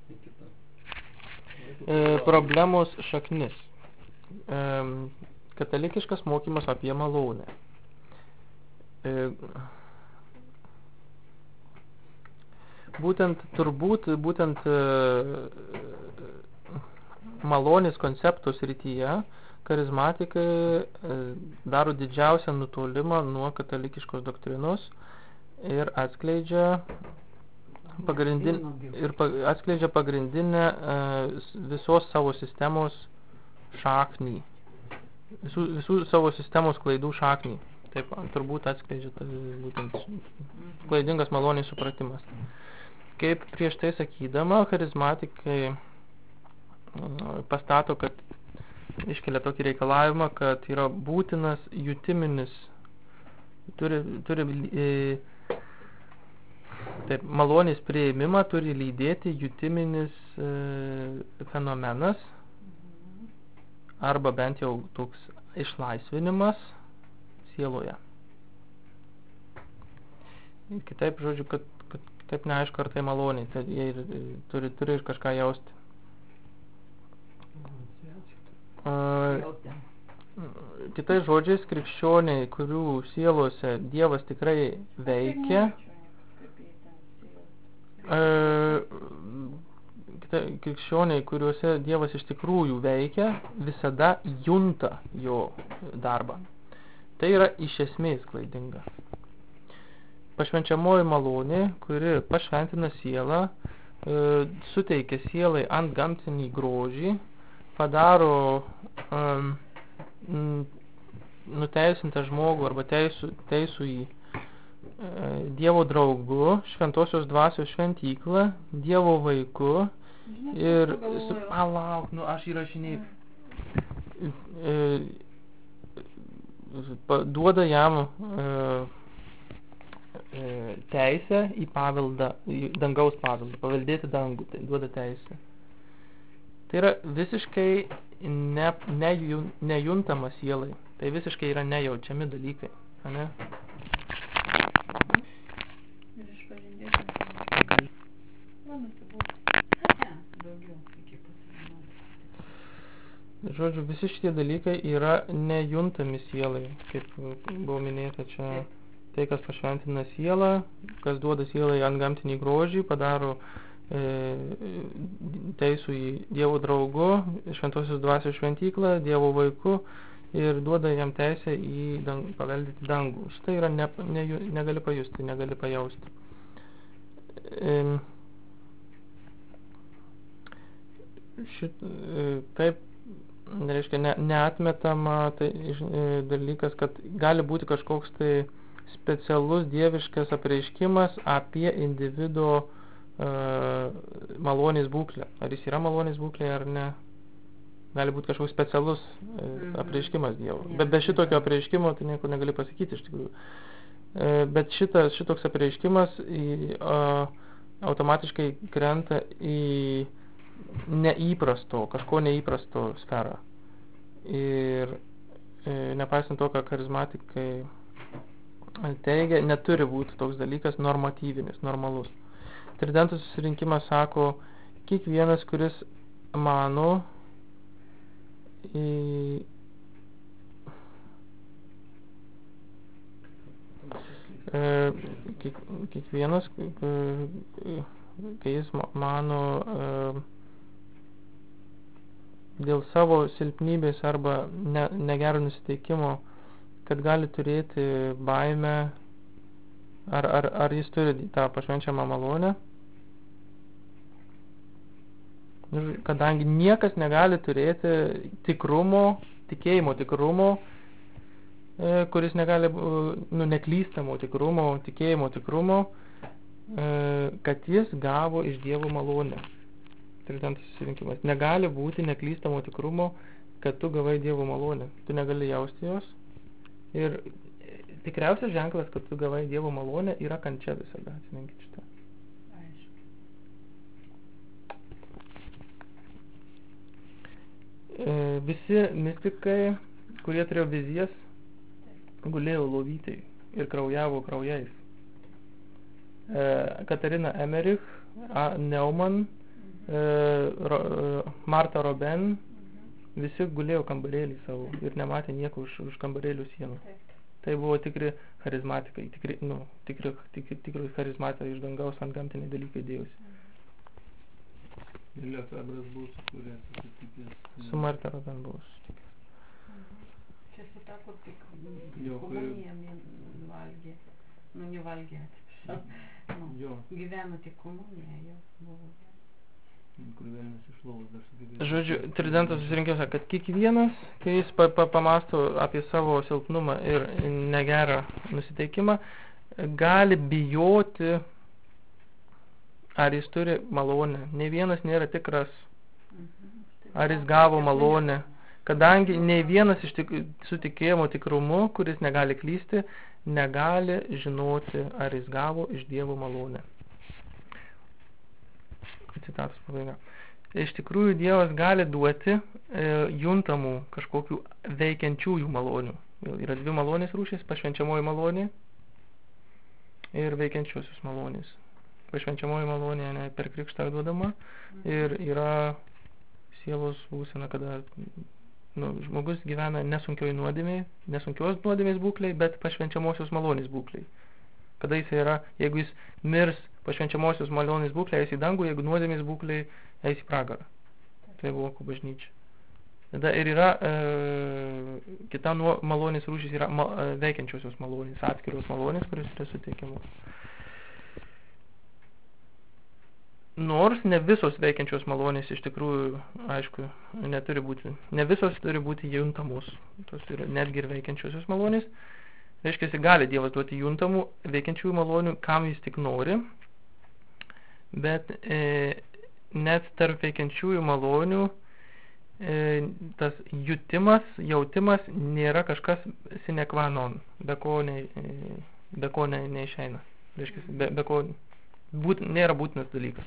Problemos šaknis. Katalikiškas mokymas apie malonę. Būtent malonės konceptų srityje karizmatikai daro didžiausią nutolimą nuo katalikiškos doktrinos ir atskleidžia pagrindinę visos savo sistemos šaknį, visų savo sistemos klaidų šaknį. Taip, turbūt atskleidžia būtent klaidingas malonės supratimas. Kaip prieš tai sakydama, charizmatikai pastato, kad iškelia tokį reikalavimą, kad yra būtinas jutiminis, taip, malonės priėmimą turi lydėti jutiminis fenomenas, arba bent jau toks išlaisvinimas sieloje. Ir kitaip, žodžiu, kad taip neaišku, ar tai maloniai, tai jie turi ir kažką jausti. Kitais žodžiais, krikščioniai, kurių sielose Dievas tikrai veikia, krikščioniai, kuriuose Dievas iš tikrųjų veikia, visada junta jo darbą. Tai yra iš esmės klaidinga. Pašvenčiamoji malonė, kuri pašventina sielą, suteikia sielai antgamtinį grožį, padaro nuteisintą žmogų arba teisų į Dievo draugu, šventosios dvasios šventyklą, Dievo vaiku ir palauk, aš įrašinėjau, duoda jam teisę į paveldą, į dangaus paveldą, paveldėti dangų, tai duoda teisę. Tai yra visiškai nejuntama sielai, tai visiškai yra nejaučiami dalykai, ane? Ir išpažindėti. Žodžiu, visi šitie dalykai yra nejuntami sielai, kaip buvo minėta čia. Tai, kas pašventina sielą, kas duoda sielai antgamtinį grožį, padaro teisų į Dievo draugu, šventosios dvasios šventyklą, Dievo vaiku ir duoda jam teisę į paveldėti dangų. Šitai yra negali pajusti, negali pajausti. Taip, reiškia, neatmetama tai dalykas, kad gali būti kažkoks tai specialus dieviškas apreiškimas apie individo malonės būklę. Ar jis yra malonės būklė ar ne. Gali būti kažkoks specialus apreiškimas Dievo. Bet be šitokio apreiškimo tai nieko negali pasakyti iš tikrųjų. Bet šitoks apreiškimas automatiškai krenta į kažko neįprasto sferą. Ir nepaisant to, ką charizmatikai teigia, neturi būti toks dalykas normatyvinis, normalus. Tridentų susirinkimas sako, kiekvienas, kuris mano kiekvienas, kai jis mano dėl savo silpnybės arba negero nusiteikimo, kad gali turėti baimę, ar jis turi tą pašvenčiamą malonę. Kadangi niekas negali turėti tikėjimo tikrumo, kuris negali, neklystamo tikrumo, tikėjimo tikrumo, kad jis gavo iš Dievo malonę. Tridentų susirinkimas. Negali būti neklystamo tikrumo, kad tu gavai Dievo malonę. Tu negali jausti jos. Ir tikriausias ženklas, kad tu gavai Dievo malonę, yra kančia visada. Atsiminkit šitą. Visi mistikai, kurie turėjo vizijas, gulėjo lovytai ir kraujavo kraujais. Katarina Emmerich, Neumann Marta Robin, visi gulėjo kambarėlį savo ir nematė nieko už kambarėlių sienų. Tai buvo tikri charizmatikai, tikri charizmatai iš dangaus ant gamtiniai dalykai dėjosi. Ir Lefebvras buvo sukūręs susitikęs. Su Marta Robin buvo susitikęs. Čia su ta, kur tik Jo, komuniją valgė. Nu, nevalgė, atsiprašau. Jo, Gyveno tik komuniją, jo buvo. kur velnias iš lovos dar sugebėjo. Žodžiu, tridentas susirinkimas, kad kiekvienas, kai jis pamasto apie savo silpnumą ir negerą nusiteikimą, gali bijoti, ar jis turi malonę. Ne vienas nėra tikras, ar jis gavo malonę. Kadangi nei vienas iš su tikėjimo tikrumu, kuris negali klysti, negali žinoti, ar jis gavo iš Dievo malonę. Citatos pabaiga. Iš tikrųjų, Dievas gali duoti juntamų kažkokių veikiančiųjų malonių. Yra dvi malonės rūšės, pašvenčiamoji malonė ir veikiančiosios malonės. Pašvenčiamoji malonė per krikštą duodama ir yra sielos būsena, kada žmogus gyvena nesunkios nuodėmės būklei, bet pašvenčiamosios malonės būklei. Kada jis yra, jeigu jis mirs pašvenčiamosios malonės būklei, eis į dangų, jeigu nuodėmės būklei, eis į pragarą. Tai buvo bažnyčia. Tada ir yra kita malonės rūšis yra veikiančiosios malonės, atskiros malonės, kurios yra suteikiamos. Nors ne visos veikiančios malonės iš tikrųjų, aišku, neturi būti, ne visos turi būti juntamos. Tos yra netgi ir veikiančiosios malonės. Reiškia, gali Dievas duoti juntamų veikiančiųjų malonių, kam jis tik nori, bet net tarp veikiančiųjų malonių tas jautimas nėra kažkas sine qua non, be ko neišeina. Reiškia, be ko nėra būtinas dalykas.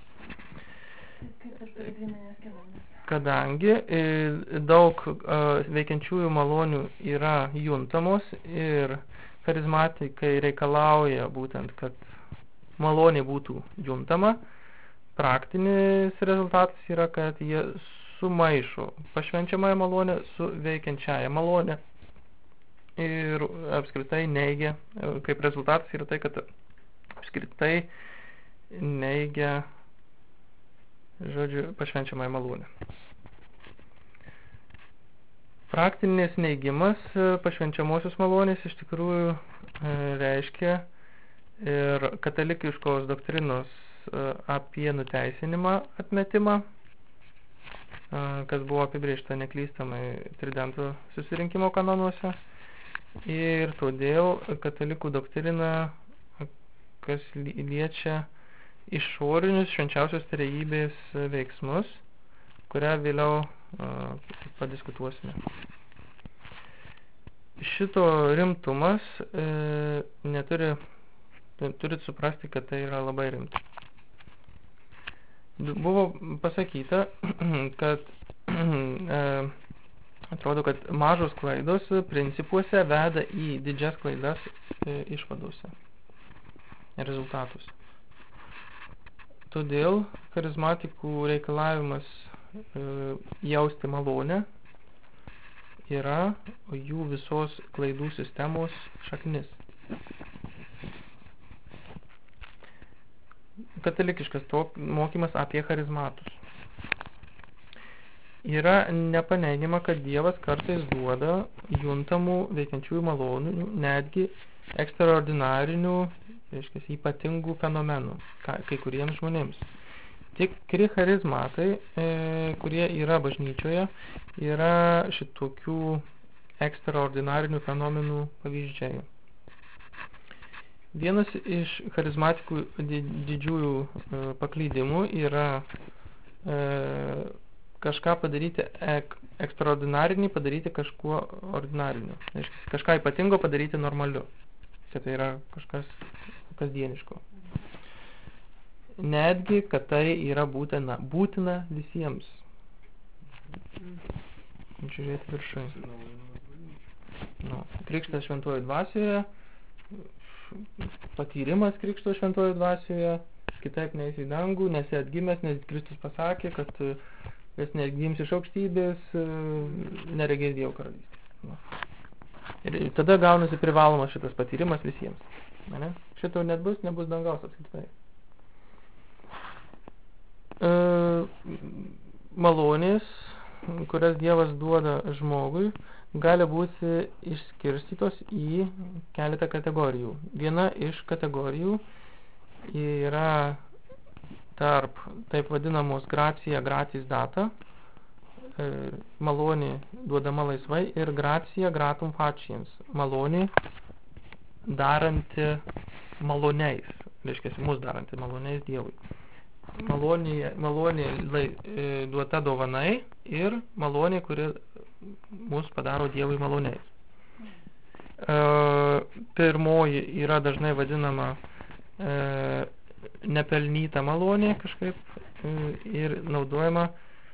Kadangi daug veikiančiųjų malonių yra juntamos ir charizmatikai reikalauja būtent, kad malonė būtų juntama, praktinis rezultatas yra, kad jie sumaišo pašvenčiamąją malonę su veikiančiąją malonę ir apskritai neigia, kaip rezultatas yra tai, kad apskritai neigia, žodžiu, pašvenčiamąją malonę. Praktinis neigimas pašvenčiamosios malonės iš tikrųjų reiškia ir katalikiškos doktrinos apie nuteisinimą atmetimą, kas buvo apibrėžta neklystamai Tridento susirinkimo kanonuose. Ir todėl katalikų doktrina, kas liečia išorinius švenčiausios trejybės veiksmus, kurią vėliau padiskutuosime. Šito rimtumas turit suprasti, kad tai yra labai rimta. Buvo pasakyta, kad atrodo, kad mažos klaidos principuose veda į didžias klaidas išvadose rezultatus. Todėl charizmatikų reikalavimas jausti malonę yra jų visos klaidų sistemos šaknis. Katalikiškas mokymas apie charizmatus. Yra nepaneigiama, kad Dievas kartais duoda juntamų veikiančiųjų malonių, netgi ekstraordinarinių, reiškia, ypatingų fenomenų kai kuriems žmonėms. Tikri charizmatai, kurie yra bažnyčioje, yra šitokių ekstraordinarinių fenomenų pavyzdžiai. Vienas iš charizmatikų didžiųjų paklydimų yra kažką padaryti ekstraordinarinį, padaryti kažkuo ordinariniu. Kažką ypatingo padaryti normaliu. Tai yra kažkas kasdieniško. Netgi, kad tai yra būtina visiems. Žiūrėti viršui. Krikštas šventojo dvasioje, patyrimas krikšto šventojo dvasioje, kitaip neis į dangų, nesi atgimęs, nes Kristus pasakė, kad jis neatgims iš aukštybės, neregės Dievo karalystės. Nu. Ir tada gaunasi privalomas šitas patyrimas visiems. Ne? Šito nebus dangaus apskritai. Malonės, kurias Dievas duoda žmogui, gali būti išskirstytos į keletą kategorijų. Viena iš kategorijų yra tarp taip vadinamos gracia gratis data, malonė duodama laisvai, ir gracia gratum faciens, malonė daranti maloniais, reiškia, mus daranti maloniais Dievui. Malonė duota dovanai ir malonė, kuri mus padaro Dievui maloniais. Pirmoji yra dažnai vadinama nepelnyta malonė kažkaip ir naudojama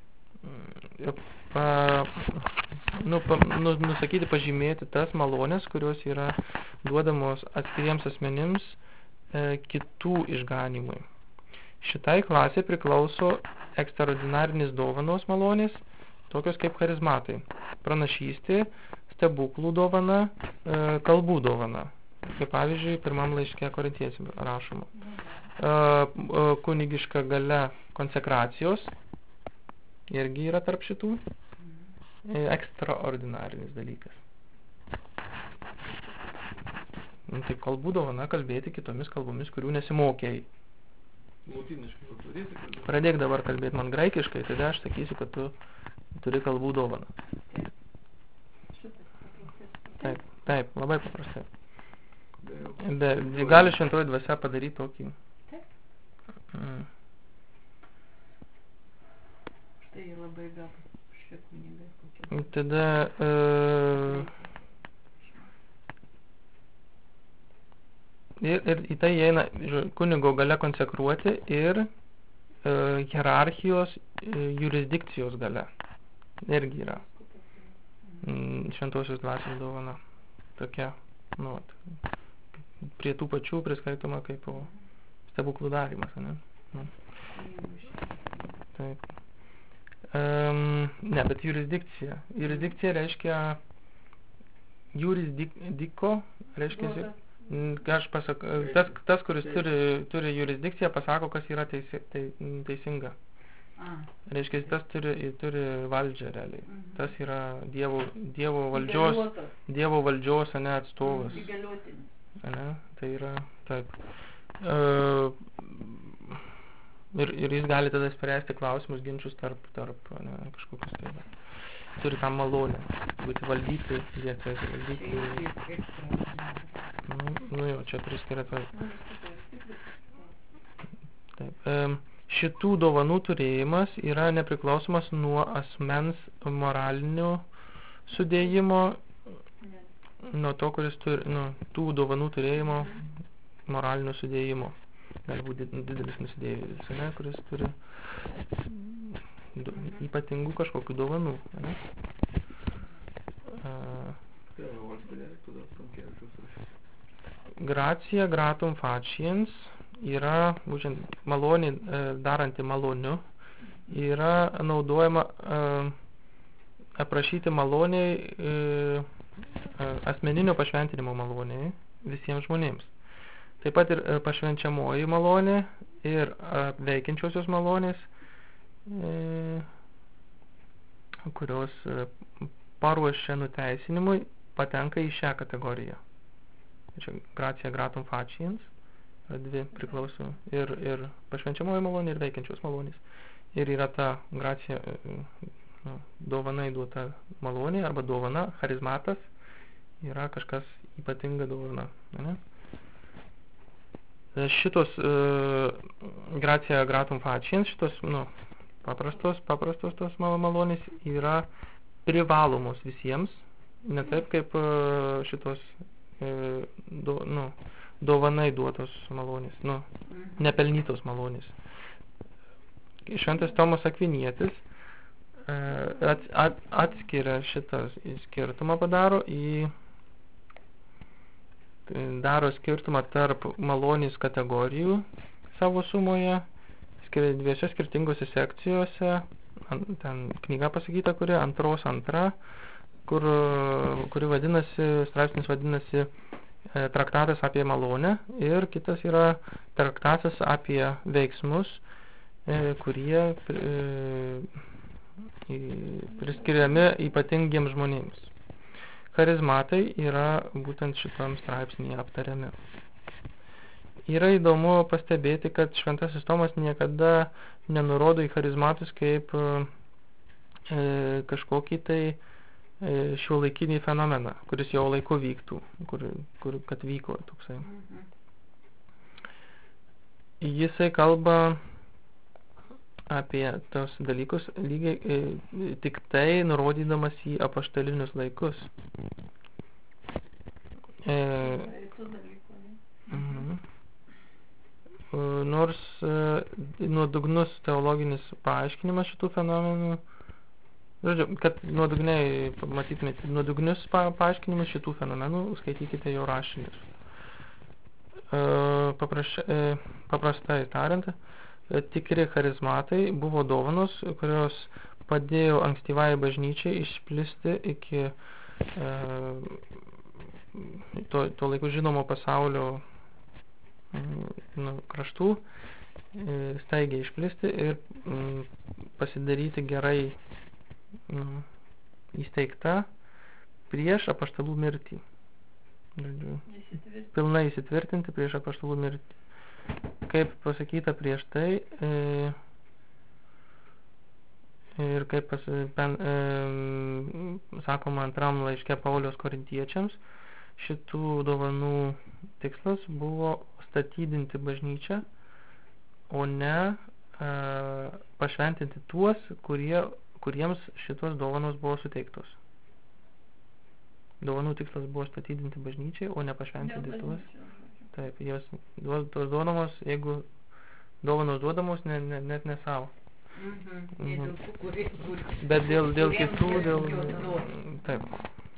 nusakyti, pažymėti tas malonės, kurios yra duodamos atskiriems asmenims kitų išganimui. Šitai klasė priklauso ekstraordinarinis dovanos malonės, tokios kaip charizmatai, pranašystė, stebuklų dovana, kalbų dovana. Kaip pavyzdžiui, pirmam laiške Korintiečiams rašoma. Kunigiška galia konsekracijos irgi yra tarp šitų. Ekstraordinarinis dalykas. Tai kalbų dovana kalbėti kitomis kalbomis, kurių nesimokėjai. Pradėk dabar kalbėti man graikiškai, tada aš sakysiu, kad tu turi kalbų dovaną. Taip, labai paprastai. Gali šventoji dvasia padaryti tokį. Štai labai gabus šie kunigai. Tada ir į tai įeina kunigo galia konsekruoti ir hierarchijos jurisdikcijos galia. Irgi yra šventosios dvasios dovana. Tokia, prie tų pačių priskaitoma kaip stebuklų darymas, ne? Taip. Ne, bet jurisdikcija. Jurisdikcija reiškia jurisdiko, reiškia aš pasakau, tas, kuris turi jurisdikciją, pasako, kas yra teisinga. Reiškia, tas turi valdžią realiai. Tas yra Dievo valdžios, ane, atstovas. Ane, tai yra taip. Ir jis gali tada spręsti klausimus, ginčius tarp ane, kažkokius tai. Turi tam malonę, būti valdyti, valdyti. Jo, čia priskiria taip. Šitų dovanų turėjimas yra nepriklausomas nuo asmens moralinio sudėjimo, nuo to, kuris turi, tų dovanų turėjimo moralinio sudėjimo. Gali būti didelis nusidėjėlis, ne, kuris turi ypatingų kažkokių dovanų. Ne? Gracia gratum faciens yra, būtent malonė daranti maloniu, yra naudojama aprašyti maloniai asmeninio pašventinimo maloniai visiems žmonėms. Taip pat ir pašvenčiamoji malonė ir veikiančiosios malonės, kurios paruošia nuteisinimui, patenka į šią kategoriją. Čia gracia gratum faciens, dvi priklauso, ir pašvenčiamoji malonė, ir veikiančios malonės. Ir yra ta gracia, dovanai duota malonė, arba dovana, charizmatas, yra kažkas ypatinga dovana. Ne? Šitos gracia gratum faciens, šitos paprastos tos malonės yra privalomos visiems, ne taip kaip šitos dovanai duotos malonės, nepelnytos malonės. Šventas Tomas Akvinietis atskiria šitą skirtumą, daro skirtumą tarp malonės kategorijų, savo sumoje, dviese skirtingose sekcijose, ten knyga pasakyta, kuri antra, kuri vadinasi, straipsnis vadinasi traktatas apie malonę ir kitas yra traktatas apie veiksmus, kurie priskiriami ypatingiems žmonėms. Charizmatai yra būtent šitam straipsnyje aptariami. Yra įdomu pastebėti, kad Šventasis Tomas niekada nenurodo į charizmatus kaip kažkokį tai šiuolaikinį fenomeną, kuris jau laiku vyktų, kad vyko toksai. Jisai kalba apie tos dalykus lygiai tik tai nurodydamas į apaštalinius laikus. Nors nuodugnus teologinis paaiškinimas šitų fenomenų, kad nuodugniai matytumėte nuodugnius paaiškinimus šitų fenomenų, skaitykite jo rašinius. Paprastai tariant, tikri charizmatai buvo dovanos, kurios padėjo ankstyvai bažnyčiai išplisti iki to laiku žinomo pasaulio kraštų, staigiai išplisti ir pasidaryti gerai įsteigta prieš apaštalų mirtį. Pilnai įsitvirtinti prieš apaštalų mirtį. Kaip pasakyta prieš tai ir kaip sakoma antram laiške Pauliaus korintiečiams, šitų dovanų tikslas buvo statydinti bažnyčią, o ne pašventinti tuos, kuriems šitos dovanos buvo suteiktos. Dovanų tikslas buvo statydinti bažnyčiai, o ne pašventinti tuos. Taip, tos dovanos, jeigu dovanos duodamos, net ne savo. Bet dėl kitų, taip.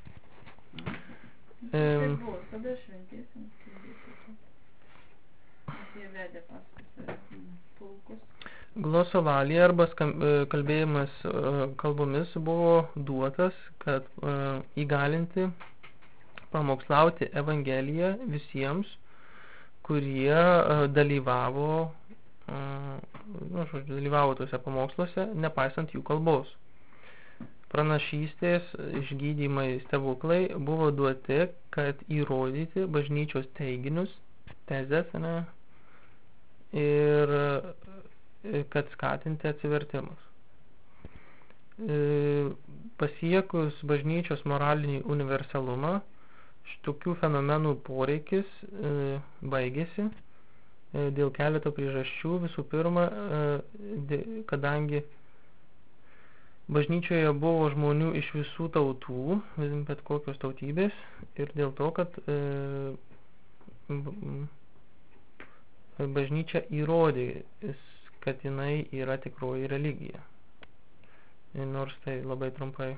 Tai buvo, kada šventiesiems jie vedė paskui save pulkus. Glosovalija arba kalbėjimas kalbomis buvo duotas, kad įgalinti pamokslauti Evangeliją visiems, kurie dalyvavo tuose pamoksluose, nepaisant jų kalbos. Pranašystės, išgydymai, stebuklai buvo duoti, kad įrodyti bažnyčios teiginius, tezes, ir kad skatinti atsivertimus. Pasiekus bažnyčios moralinį universalumą, šitokių fenomenų poreikis baigėsi dėl keleto priežasčių. Visų pirma, kadangi bažnyčioje buvo žmonių iš visų tautų, bet kokios tautybės, ir dėl to, kad bažnyčia įrodė, kad jinai yra tikroji religija. Nors tai labai trumpai,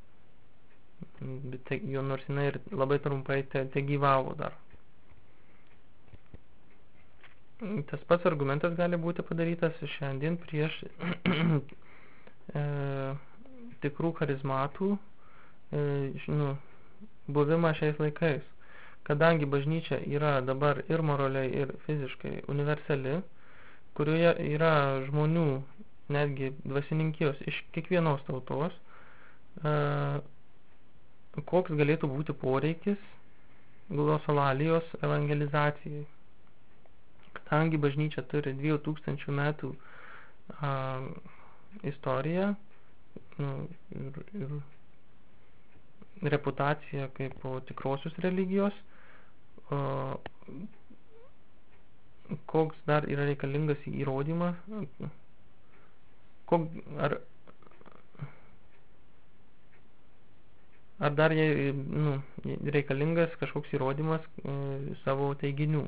nors jinai ir labai trumpai te gyvavo dar. Tas pats argumentas gali būti padarytas šiandien prieš tikrų charizmatų buvimą šiais laikais. Kadangi bažnyčia yra dabar ir moraliai, ir fiziškai universali, kurioje yra žmonių, netgi dvasininkijos iš kiekvienos tautos, koks galėtų būti poreikis glosolalijos evangelizacijai. Kadangi bažnyčia turi 2000 metų istoriją ir reputaciją kaip po tikrosios religijos, koks dar yra reikalingas įrodymas, ar dar reikalingas kažkoks įrodymas savo teiginių.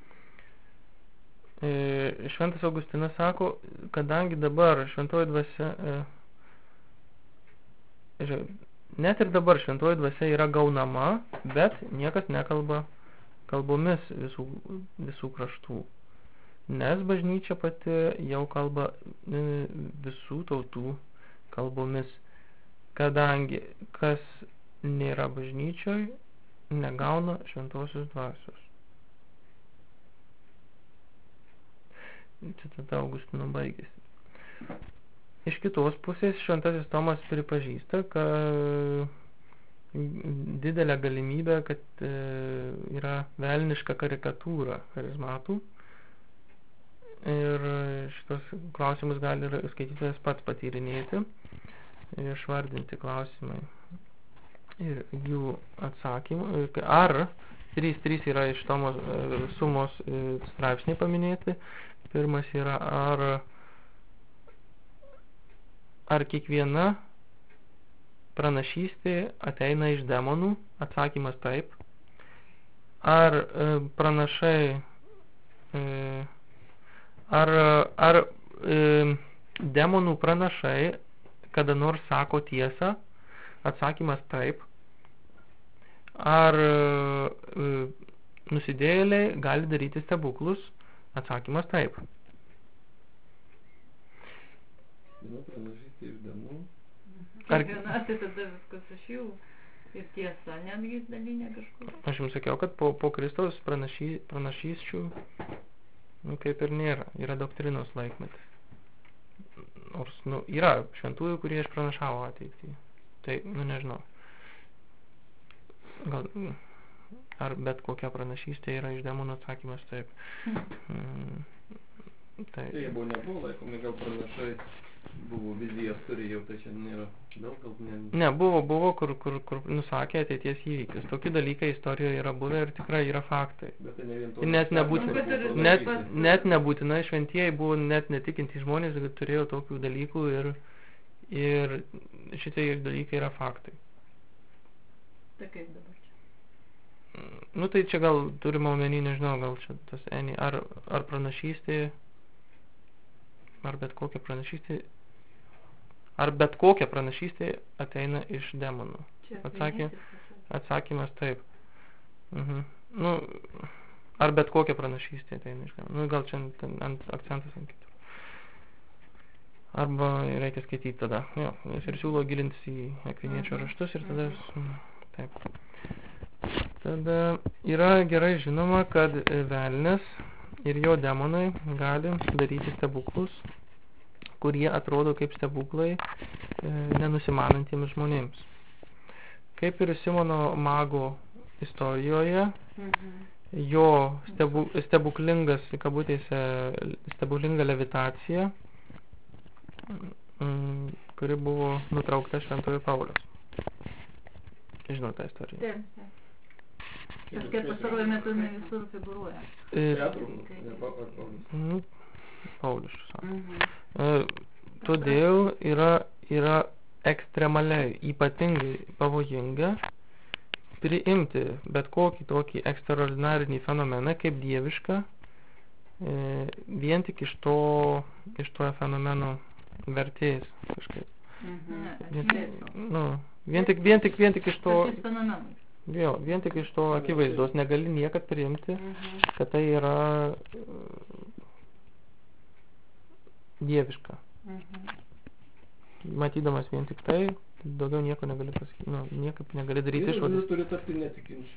Šventas Augustinas sako, kadangi dabar šventoji dvasia, net ir dabar šventoji dvasia yra gaunama, bet niekas nekalba kalbomis visų kraštų. nes bažnyčia pati jau kalba visų tautų kalbomis, kadangi kas nėra bažnyčioj, negauna šventosios dvasios. Citata Augustino baigėsi. Iš kitos pusės šventasis Tomas pripažįsta, kad didelė galimybė, kad yra velniška karikatūra charizmatų. Ir šitos klausimus gali skaitytojas pats patyrinėti ir išvardinti klausimai ir jų atsakymų. Ar 3 yra iš Tomo sumos straipsniai paminėti. Pirmas yra, ar kiekviena pranašystė ateina iš demonų? Atsakymas taip. Ar pranašai, ar demonų pranašai kada nors sako tiesą? Atsakymas taip. Ar nusidėjėliai gali daryti stebuklus? Atsakymas taip. Pranašystė iš demonų. Kiekviena, tai tada viskas iš jų. Ir tiesa, netgi dalinė kažkur. Aš jums sakiau, kad po Kristaus pranašysčių kaip ir nėra. Yra doktrinos laikmetis. Nors, yra šventųjų, kurie išpranašavo ateitį. Tai, nežinau. Gal, ar bet kokia pranašystė yra iš demonų? Atsakymas taip. Tai nebuvo laikomi, gal pranašai buvo vizijas turėjo, tai čia nėra daug, gal ne, buvo, kur nusakė ateities įvykius. Tokie dalykai istorijoje yra buvę ir tikrai yra faktai. Bet tai ne vien to. Net nebūtinai šventieji buvo net netikintys žmonės, kad turėjo tokių dalykų ir šitie dalykai yra faktai. Tai kaip dabar čia? Tai čia gal turime omeny, nežinau, gal čia tas ar pranašystė, ar bet kokia pranašystė ateina iš demonų. Atsakymas taip. Ar bet kokia pranašystė ateina iš demonų. Gal čia akcentas ant kitur. Arba reikia skaityti tada. Jo, ir siūlo gilintis į akviniečio raštus ir tada taip. Tada yra gerai žinoma, kad velnias ir jo demonai gali daryti stebuklus, kurie atrodo kaip stebuklai nenusimanantiems žmonėms. Kaip ir Simono mago istorijoje, jo stebuklingas, kabutėse, stebuklinga levitacija, kuri buvo nutraukta šventojo Pauliaus. Žinau tą istoriją. Taip. Kažkaip pastaruoju metu ne visur figūruoja. Paulius sako. Todėl yra ekstremaliai, ypatingai pavojinga priimti bet kokį tokį ekstraordinarinį fenomeną kaip dievišką, vien tik iš to fenomeno vertės kažkaip. Vien tik iš to. Jo, vien tik iš to akivaizdos negali niekad priimti, kad tai yra dieviška. Matydamas vien tik tai, daugiau nieko negali pasakyti, niekaip negali daryti išvadas. Turi tapti netikinčiu.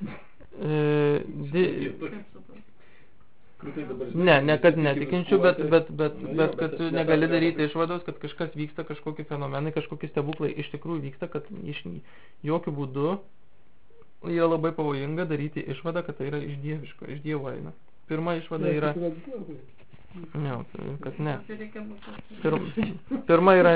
Ne, kad netikinčiu, bet kad tu negali daryti išvados, kad kažkas vyksta, kažkokie fenomenai, kažkokie stebuklai iš tikrųjų vyksta, kad iš jokių būdų yra labai pavojinga daryti išvadą, kad tai yra iš dieviško, iš Dievo eina. Pirma išvada yra... Ne, kad ne. Pirma yra...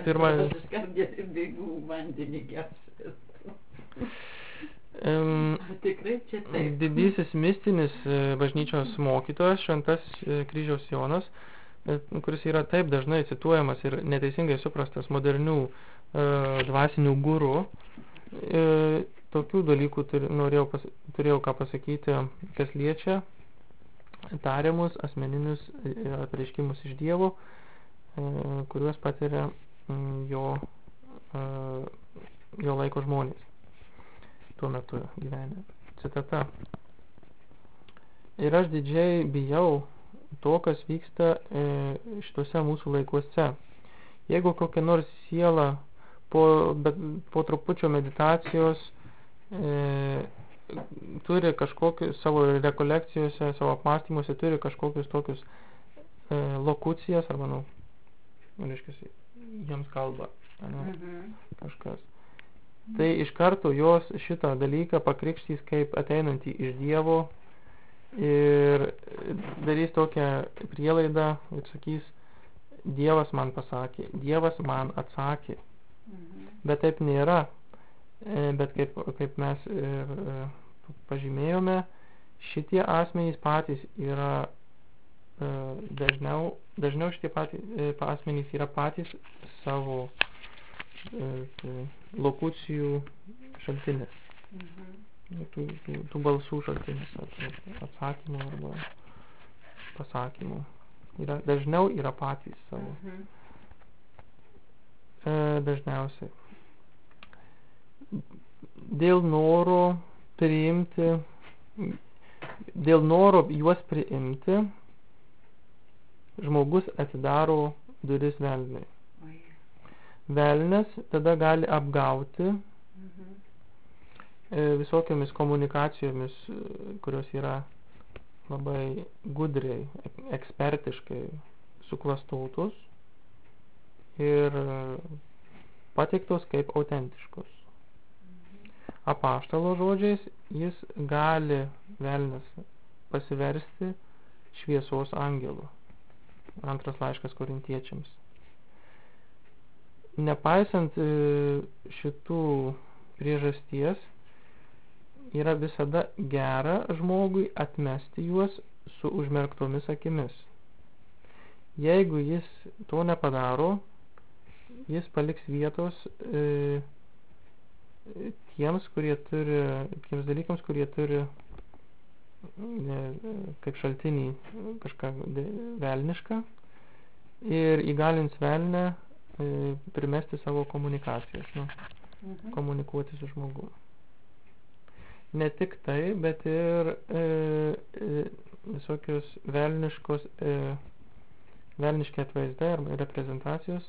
Didysis mistinis bažnyčios mokytojas, šventasis Kryžiaus Jonas, kuris yra taip dažnai cituojamas ir neteisingai suprastas modernių dvasinių gurų, tokių dalykų turėjau ką pasakyti, kas liečia tariamus asmeninius apreiškimus iš Dievo, kuriuos patiria jo laiko žmonės tuo metu gyvenę. Citata. Ir aš didžiai bijau to, kas vyksta šituose mūsų laikuose. Jeigu kokia nors siela po trupučio meditacijos turi kažkokius savo rekolekcijose, savo apmąstymuose, turi kažkokius tokius lokucijas, arba, reiškia, jiems kalba, kažkas. Tai iš karto jos šitą dalyką pakrikštys kaip ateinantį iš Dievo ir darys tokią prielaidą ir sakys, Dievas man pasakė, Dievas man atsakė. Bet taip nėra. Bet kaip mes pažymėjome, šitie asmenys patys yra dažniau šitie asmenys yra patys savo lokucijų šaltinis. Tų balsų šaltinis, atsakymų arba pasakymų. Dažniau yra patys savo. Dažniausiai. Dėl noro juos priimti, žmogus atidaro duris velniui. Velnias tada gali apgauti visokiamis komunikacijomis, kurios yra labai gudriai, ekspertiškai suklastotos ir pateiktos kaip autentiškos. Apaštalo žodžiais jis gali velnias pasiversti šviesos angelu. Antras laiškas korintiečiams. Nepaisant šitų priežasties, yra visada gera žmogui atmesti juos su užmerktomis akimis. Jeigu jis to nepadaro, jis paliks vietos tiems dalykams, kurie turi kaip šaltinį kažką velnišką ir įgalins velnę primesti savo komunikacijas, komunikuoti su žmogu. Ne tik tai, bet ir visokios velniški atvaizdai arba reprezentacijos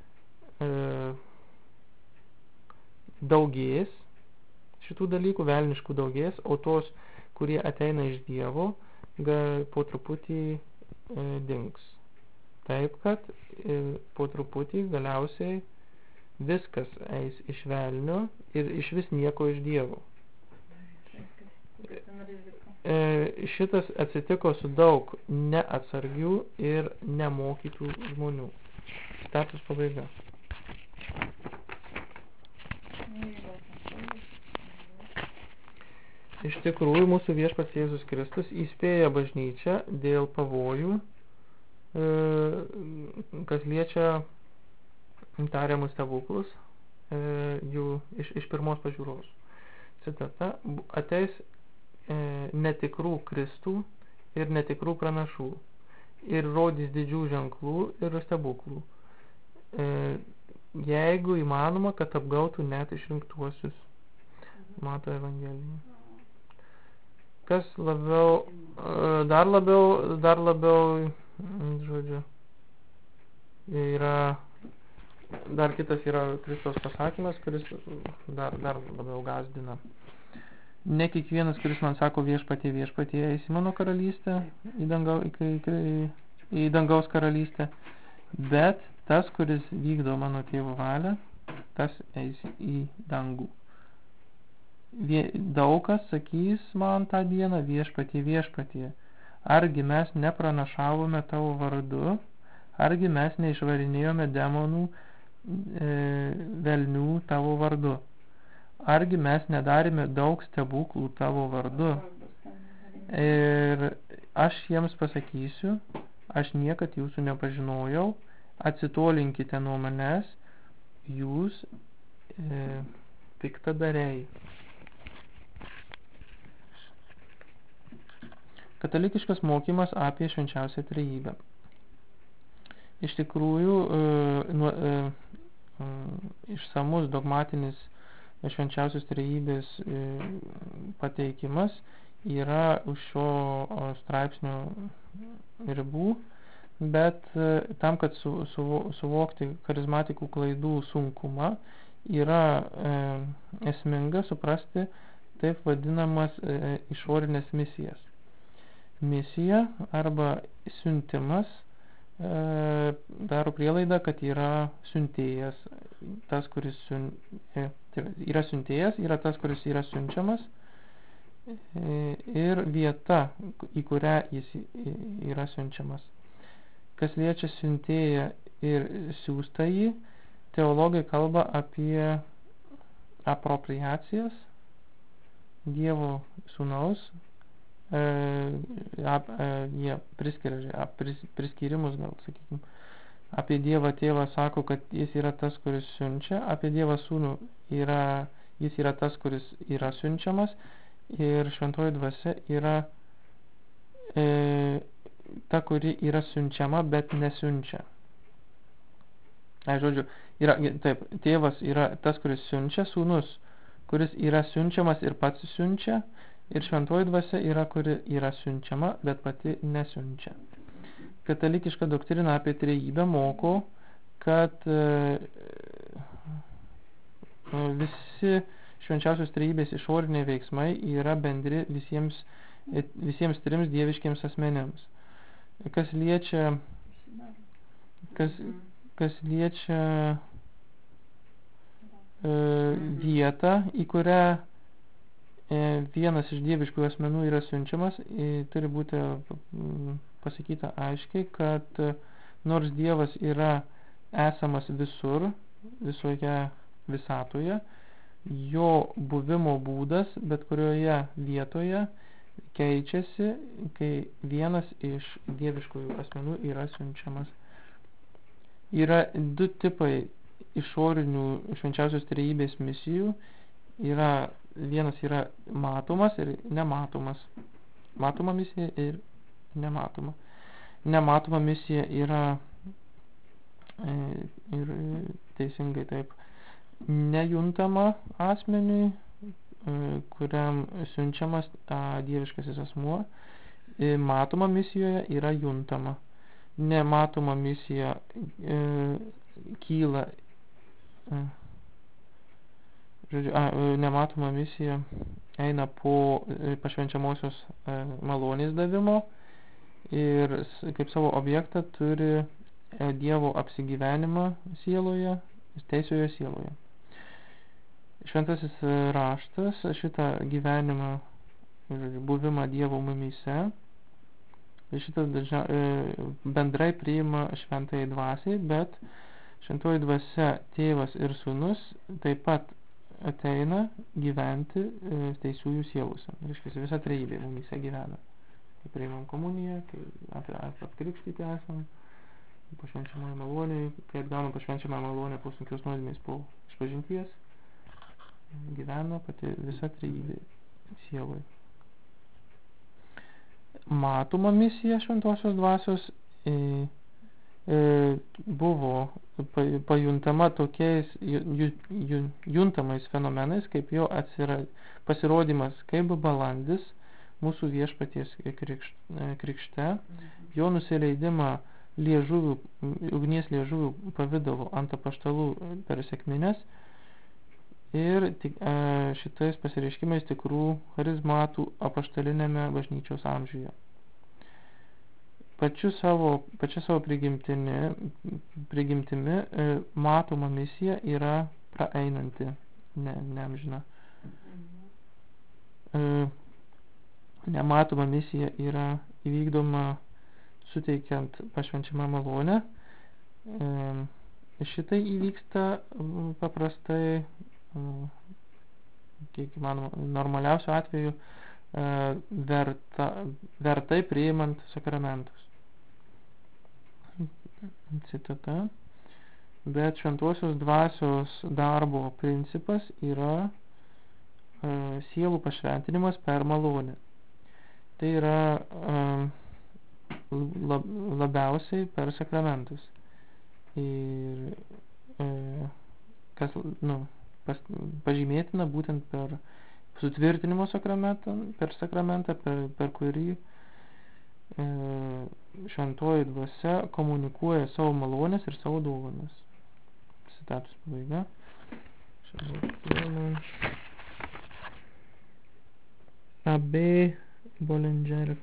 daugės šitų dalykų, velniškų daugės, o tos, kurie ateina iš Dievo, po truputį dings. Taip, kad po truputį galiausiai viskas eis iš velnio ir iš vis nieko iš Dievo. Šitas atsitiko su daug neatsargių ir nemokytų žmonių. Citatos pabaiga. Iš tikrųjų, mūsų viešpats Jėzus Kristus įspėja bažnyčią dėl pavojų, kas liečia tariamus stebuklus, jų iš pirmos pažiūros. Citata: ateis netikrų Kristų ir netikrų pranašų ir rodys didžių ženklų ir stebuklų, jeigu įmanoma, kad apgautų net išrinktuosius. Mato Evangelija. Kas labiau, dar labiau, žodžiu, dar kitas yra Kristaus pasakymas, kuris dar labiau gazdina. Ne kiekvienas, kuris man sako viešpatie, viešpatie, eis į mano karalystę, į dangaus karalystę, bet tas, kuris vykdo mano tėvo valią, tas eis į dangų. Daug kas sakys man tą dieną: viešpatie, viešpatie, argi mes nepranašavome tavo vardu, argi mes neišvarinėjome demonų velnių tavo vardu, argi mes nedarėme daug stebuklų tavo vardu. Ir aš jiems pasakysiu: aš niekad jūsų nepažinojau, atsitolinkite nuo manęs, jūs piktadariai. Katalikiškas mokymas apie švenčiausią trejybę. Iš tikrųjų, išsamus dogmatinis švenčiausios trejybės pateikimas yra už šio straipsnio ribų, bet tam, kad suvokti charizmatikų klaidų sunkumą, yra esminga suprasti taip vadinamas išorinės misijas. Misija arba siuntimas daro prielaidą, kad yra siuntėjas, tas, kuris yra siuntėjas, yra tas, kuris yra siunčiamas, ir vieta, į kurią jis yra siunčiamas. Kas liečia siuntėją ir siųstąjį, teologai kalba apie apropriacijas Dievo sūnaus, jie priskyrimus, gal sakykime. Apie Dievą tėvą sako, kad jis yra tas, kuris siunčia, apie Dievą sūnų jis yra tas, kuris yra siunčiamas, ir šventoji dvasia yra ta, kuri yra siunčiama, bet nesiunčia. Žodžiu, taip, tėvas yra tas, kuris siunčia, sūnus, kuris yra siunčiamas ir pats siunčia, ir šventoji dvasia yra, kuri yra siunčiama, bet pati nesiunčia. Katalikiška doktrina apie trejybę moko, kad visi švenčiausios trejybės išoriniai veiksmai yra bendri visiems trims dieviškiems asmenėms. Kas liečia vietą, į kurią vienas iš dieviškų asmenų yra siunčiamas, turi būti pasakyta aiškiai, kad nors Dievas yra esamas visur, visoje visatoje, jo buvimo būdas bet kurioje vietoje keičiasi, kai vienas iš dieviškųjų asmenų yra siunčiamas. Yra du tipai išorinių švenčiausios trejybės misijų. Vienas yra matomas ir nematomas. Matoma misija ir nematoma. Nematoma misija yra ir teisingai taip nejuntama asmeniui, kuriam siunčiamas dieviškasis asmuo. Matoma misijoje yra juntama. Nematoma misija kyla. Nematoma misija eina po pašvenčiamosios malonės davimo ir kaip savo objektą turi Dievo apsigyvenimą sieloje, teisioje sieloje. Šventasis raštas šitą gyvenimą, buvimą Dievo mumyse, šitą bendrai priima šventai dvasiai, bet šventoji dvasia, tėvas ir sūnus taip pat ateina gyventi teisiųjų sielose. Reiškia, visa trejybė mumyse gyvena. Kai priimam komuniją, kai apkrikštyti esam, pašvenčiamąją malonę, kai atgaunam pašvenčiamąją malonę po sunkios nuodėmės, po išpažinties, gyvena pati visa trejybė sieloje. Matoma misija šventosios dvasios buvo pajuntama tokiais juntamais fenomenais, kaip jo pasirodymas kaip balandis mūsų viešpaties krikšte, jo nusileidimą ugnies liežuvių pavidalo ant apaštalų per sekmines ir šitais pasireiškimais tikrų charizmatų apaštalinėme bažnyčios amžiuje. Pačia savo prigimtimi matoma misija yra praeinanti, neamžina. Nematoma misija yra įvykdoma suteikiant pašvenčiamą malonę. Šitai įvyksta paprastai, kiek įmanoma, normaliausiu atveju vertai priimant sakramentus. Citata. Bet šventosios dvasios darbo principas yra sielų pašventinimas per malonę. Tai yra labiausiai per sakramentus. Ir kas pažymėtina būtent per sutvirtinimo sakramentą, per kurį šventoji dvasia komunikuoja savo malonės ir savo dovanas. Citatus pabaiga. A.B. Bollinger.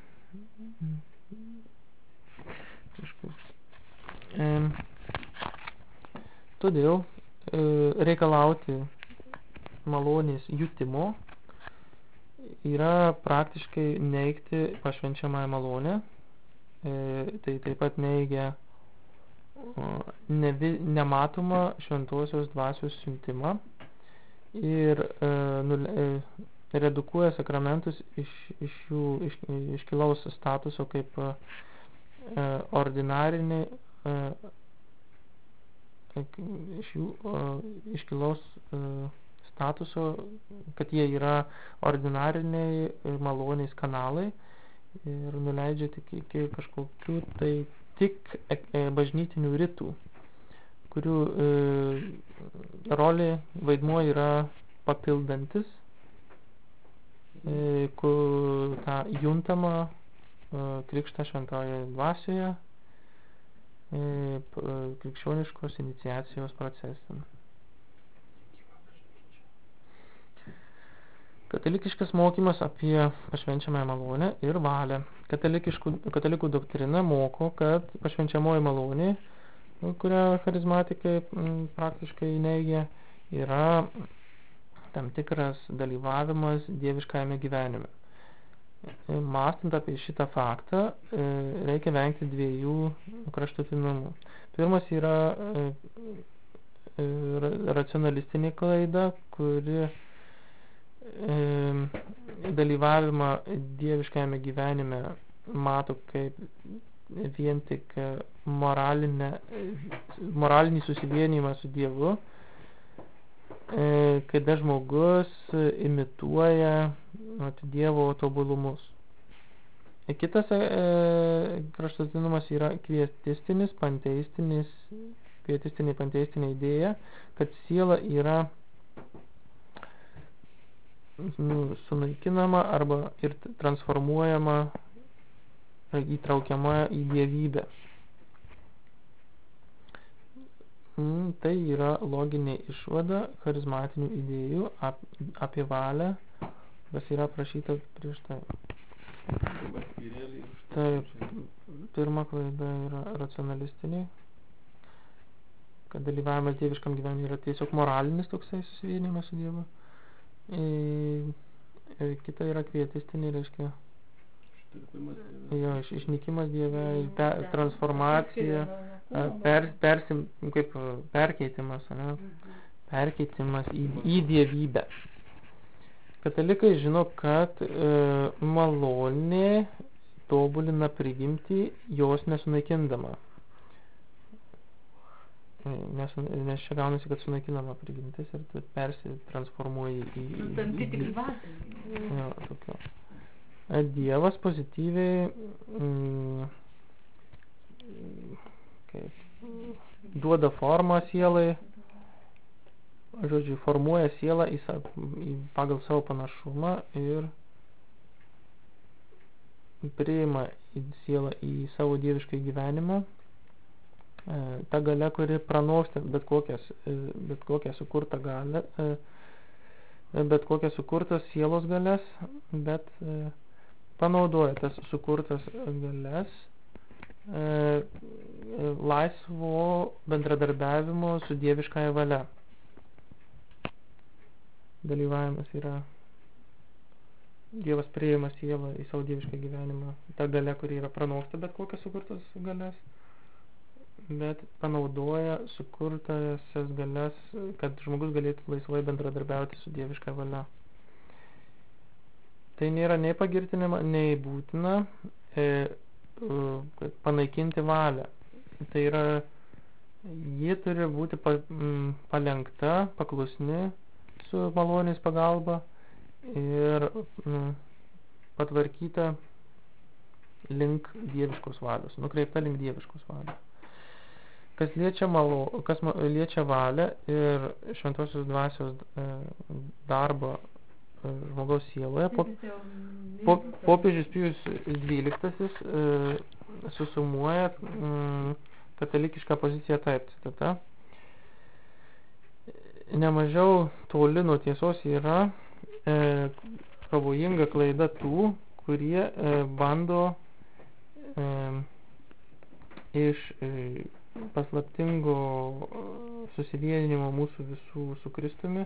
Todėl reikalauti malonės jutimo yra praktiškai neigti pašvenčiamąją malonę. Tai taip pat neigia nematomą šventosios dvasios siuntimą ir redukuoja sakramentus iš jų iškilaus statuso kaip ordinarinį iš jų iškilaus statuso, kad jie yra ordinariniai maloniais kanalai ir nuleidžia tik iki kažkokių tai tik bažnytinių ritų, kurių rolė vaidmuo yra papildantis tą juntamą krikštą šventojoje dvasioje krikščioniškos iniciacijos procesą. Katalikiškas mokymas apie pašvenčiamąją malonę ir valią. Katalikų doktrina moko, kad pašvenčiamoji malonė, kurią charizmatikai praktiškai neigia, yra tam tikras dalyvavimas dieviškajame gyvenime. Mąstant apie šitą faktą, reikia vengti dviejų kraštutinumų. Pirmas yra racionalistinė klaida, kuri dalyvavimą dieviškajame gyvenime mato kaip vien tik moralinį susivienijimą su Dievu, kada žmogus imituoja Dievo tobulumus. Kitas kraštutinumas yra kvietistinis, panteistinė idėja, kad siela yra sunaikinama arba ir transformuojama, įtraukiama į dievybę. Tai yra loginė išvada charizmatinių idėjų apie valią, kas yra aprašyta prieš tai. Taip, pirma klaida yra racionalistinė, kad dalyvavimas dieviškam gyvenime yra tiesiog moralinis toksai susivienimas su Dievu. Kita yra kvietistinė, reiškia išnykimas Dieve, transformacija, perkeitimas, perkeitimas į dievybę. Katalikai žino, kad malonė tobulina prigimtį, jos nesunaikindama. Nes čia gaunasi, kad sunaikinama prigimtis ir tu persitransformuoji į... Tampi tik dvasinį. Dievas pozityviai duoda formą sielai, žodžiu, formuoja sielą pagal savo panašumą ir priima sielą į savo dievišką gyvenimą. Ta galia, kuri pranoksta bet kokią sukurtą galę, bet kokias sukurtas sielos galias, bet panaudoja tas sukurtas galias laisvo bendradarbiavimo su dieviškąja valia. Dalyvavimas yra Dievas priima sielą į savo dievišką gyvenimą. Ta galia, kuri yra pranoksta bet kokias sukurtas galias, bet panaudoja sukurtasias galias, kad žmogus galėtų laisvai bendradarbiauti su dieviška valia. Tai nėra nei pagirtinima, nei būtina panaikinti valią. Tai yra, ji turi būti palenkta, paklusni su malonės pagalba ir patvarkyta link dieviškos valios, nukreipta link dieviškos valios. Kas liečia valią ir šventosios dvasios darbą žmogaus sieloje. Tai jis jau Popiežius Pijus XII susumuoja katalikišką poziciją taip, citata. Nemažiau toli nuo tiesos yra pavojinga klaida tų, kurie bando iš paslaptingo susivienimo mūsų visų su Kristumi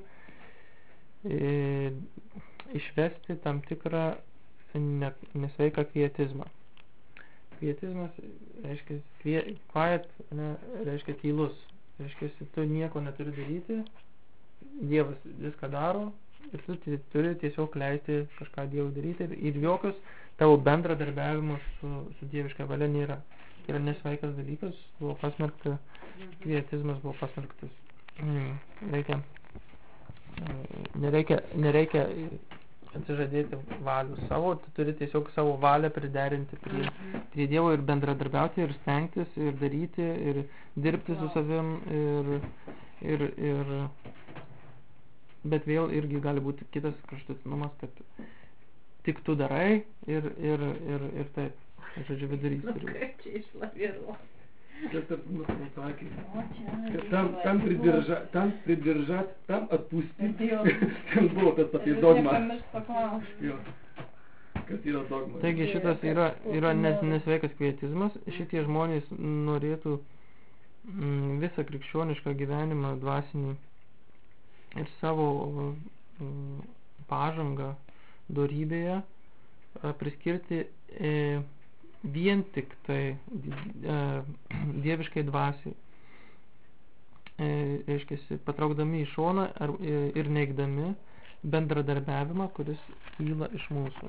išvesti tam tikrą nesveiką kvietizmą. Kvietizmas reiškia quiet, reiškia tylus. Reiškia, tu nieko neturi daryti, Dievas viską daro ir tu turi tiesiog leisti kažką Dievui daryti ir jokios tavo bendradarbiavimo su dieviška valia nėra. Tai yra nesveikas dalykas, buvo pasmerkta, kvietizmas buvo pasmerktas. Nereikia atsižadėti valių savo, tu turi tiesiog savo valią priderinti prie Dievo ir bendradarbiauti ir stengtis ir daryti ir dirbti su savim ir bet vėl irgi gali būti kitas kraštutinumas, kad tik tu darai ir taip. Žodžiu, vidurys turi. Kaip čia išlaviruo. Это так. Там придержать, там отпустить. Там buvo tas apie dogmą. Kas yra dogma. Taigi šitas yra nesveikas kvietizmas. Šitie žmonės norėtų visą krikščionišką gyvenimą dvasinį ir savo pažangą dorybėje priskirti vien tik tai dieviškai dvasiai. Reiškiasi, patraukdami į šoną ir neigdami bendradarbiavimą, kuris kyla iš mūsų.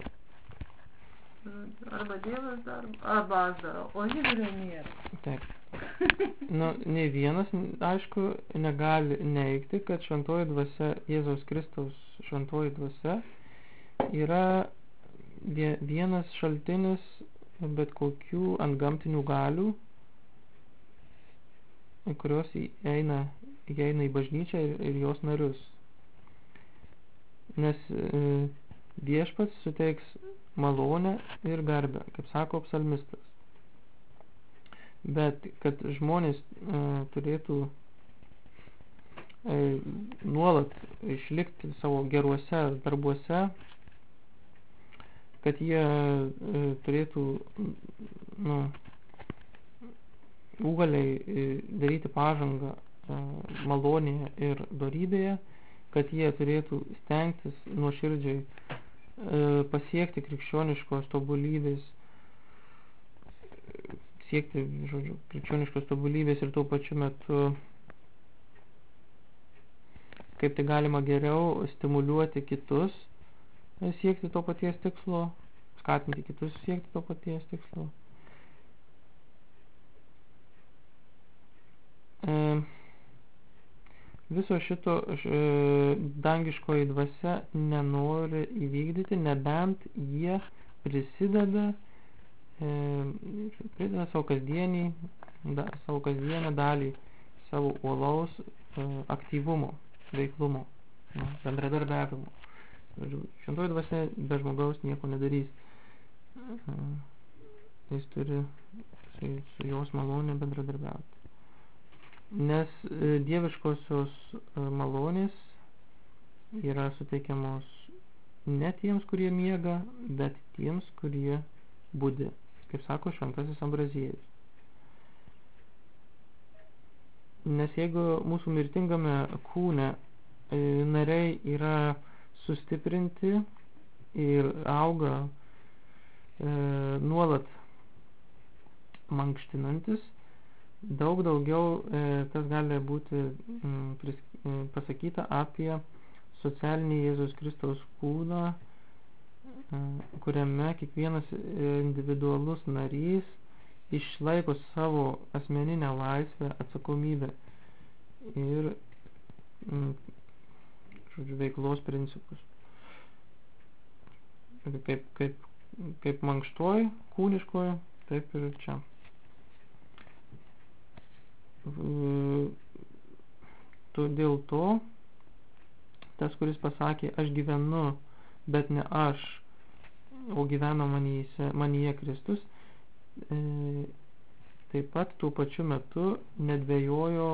Arba Dievas daro, arba aš darau, o vidurio nėra. Taip. Ne vienas, aišku, negali neigti, kad šventoji dvasia, Jėzaus Kristaus šventoji dvasia yra vienas šaltinis bet kokių antgamtinių galių, kurios įeina į bažnyčią ir jos narius. Nes viešpats suteiks malonę ir garbę, kaip sako psalmistas. Bet kad žmonės turėtų nuolat išlikti savo geruose darbuose, kad jie turėtų ugaliai daryti pažangą malonėje ir dorybėje, kad jie turėtų stengtis nuoširdžiai pasiekti krikščioniškos tobulybės, siekti, žodžiu, krikščioniškos tobulybės ir tuo pačiu metu kaip tai galima geriau stimuliuoti kitus siekti to paties tikslo, skatinti kitus siekti to paties tikslo. Viso šito dangiškoji dvasia nenori įvykdyti, nebent jie prisideda savo kasdienę dalį savo uolaus aktyvumo, veiklumo, bendradarbiavimo. Šventoji dvasia be žmogaus nieko nedarys. Jis turi su jos malonė bendradarbiauti. Nes dieviškosios malonės yra suteikiamos ne tiems, kurie miega, bet tiems, kurie budi, kaip sako šventasis Ambraziejus. Nes jeigu mūsų mirtingame kūne nariai yra sustiprinti ir auga nuolat mankštinantis, daug daugiau tas gali būti pasakyta apie socialinį Jėzaus Kristaus kūną, kuriame kiekvienas individualus narys išlaiko savo asmeninę laisvę, atsakomybę ir veiklos principus. Kaip mankštoj, kūniškoj, taip ir čia. Dėl to tas, kuris pasakė, aš gyvenu bet ne aš, o gyvena manyje Kristus, taip pat tuo pačiu metu nedvejojo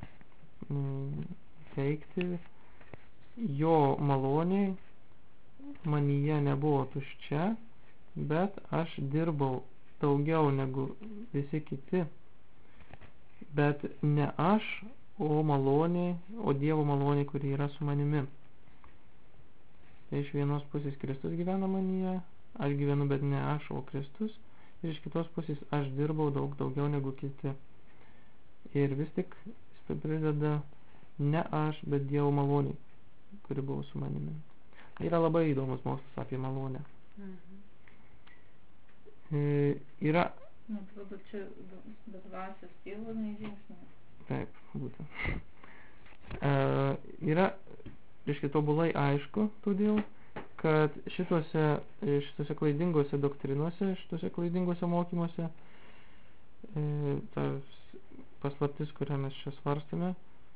teikti, jo maloniai manyje nebuvo tuščia, bet aš dirbau daugiau negu visi kiti, bet ne aš, o Dievo malonė, kuri yra su manimi. Tai iš vienos pusės Kristus gyvena manyje, aš gyvenu, bet ne aš, o Kristus, ir iš kitos pusės aš dirbau daugiau negu kiti. Ir vis tik jis prideda ne aš, bet Dievo malonė, kuri buvo su manimi. Tai yra labai įdomus mokslas apie malonę. Yra... Nu, atrodo, čia be dvasios tėvo nežingsnė. Taip, būtent. Yra, reiškia, tobulai aišku, todėl, kad šitose klaidingose doktrinuose, šitose klaidingose mokymuose, tas paslaptis, kurią mes čia svarstame,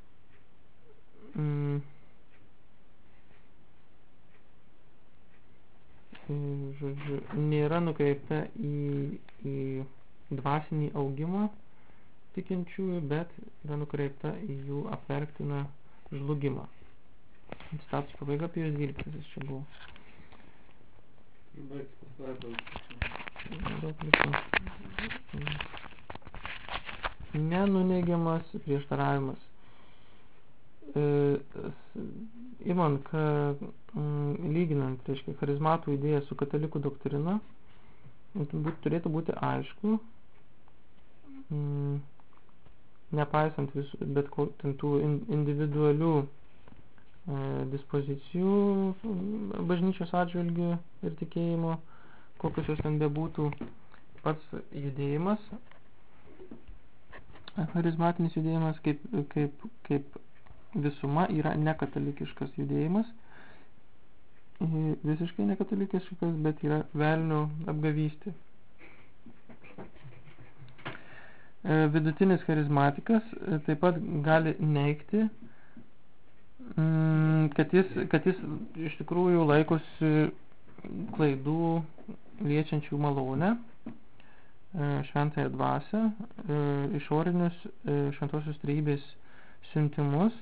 žodžiu, nėra nukreipta į dvasinį augimą tikinčiųjų, bet yra nukreipta į jų apverktiną žlugimą. Citatos pabaiga, Pijus XII čia buvo. Nenuneigiamas prieštaravimas. Imant, lyginant, reiškia, charizmatų idėją su katalikų doktrina, turėtų būti aišku, nepaisant bet tų individualių dispozicijų bažnyčios atžvilgių ir tikėjimo, kokios jos ten bebūtų, pats judėjimas, charizmatinis judėjimas kaip visuma yra nekatalikiškas judėjimas, visiškai nekatalikiškas, bet yra velnio apgavystė. Vidutinis charizmatikas taip pat gali neigti, kad jis iš tikrųjų laikosi klaidų liečiančių malonę, šventąją dvasią, išorinius šventosios trejybės siuntimus,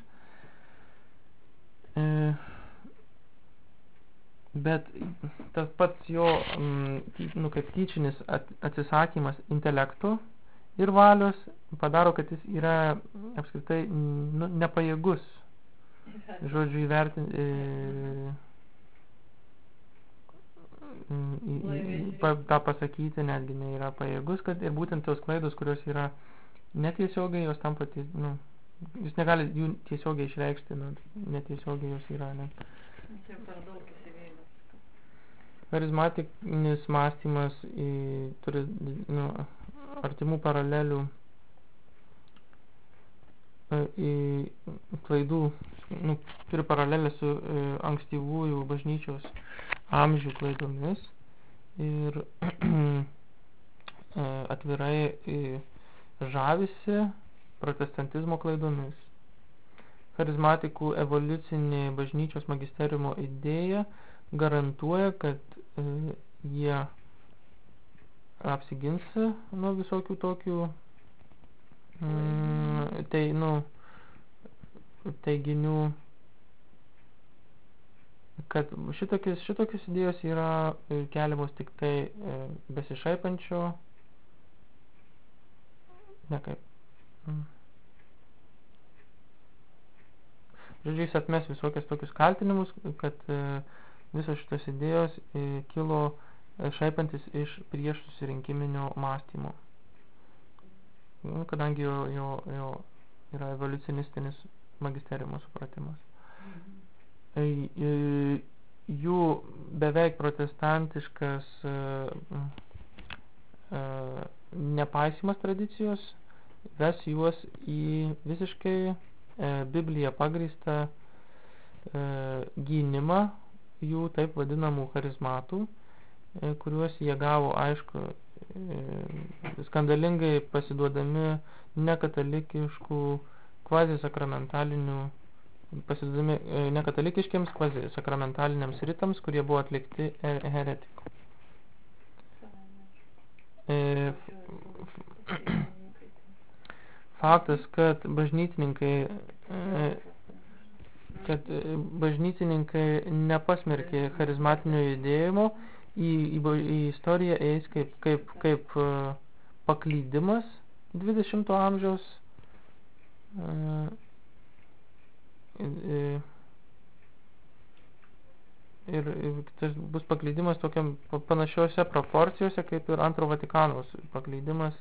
bet tas pats jo kaip tyčinis atsisakymas intelekto ir valios padaro, kad jis yra apskritai nepajėgus, žodžiu, įvertinti tą pasakyti, netgi nėra pajėgus, kad ir būtent tos klaidos, kurios yra netiesiogiai, jos tampa, jis negali jų tiesiogiai išreikšti, netiesiogiai jos yra, ne. Čia per daug įsivėlęs. Charizmatinis mąstymas turi artimų paralelių į klaidų, turi paralelę su ankstyvųjų bažnyčios amžių klaidomis ir atvirai žavisi protestantizmo klaidomis. Charizmatikų evoliucinė bažnyčios magisteriumo idėja garantuoja, kad jie apsigins nuo visokių tokių teiginių, kad šitokios idėjos yra keliamos tik tai besišaipančio, žodžiu, jis atmes visokias tokius kaltinimus, kad visos šitos idėjos kilo šaipantis iš prieš susirinkiminio mąstymo. Kadangi jo yra evoliucionistinis magisteriumo supratimas. Jų beveik protestantiškas nepaisimas tradicijos ves juos į visiškai Biblija pagrįstą gynimą jų taip vadinamų charizmatų, kuriuos jie gavo, aišku, skandalingai pasiduodami nekatalikiškų kvazisakramentalinių pasidami nekatalikiškiams kvazi sakramentaliniams ritams, kurie buvo atlikti heretikų. Faktas, kad bažnytininkai nepasmerkė charizmatinio judėjimo, į istoriją eis kaip paklydimas 20 amžiaus ir tas bus paklydimas tokiam panašiose proporcijose kaip ir antro Vatikano paklydimas,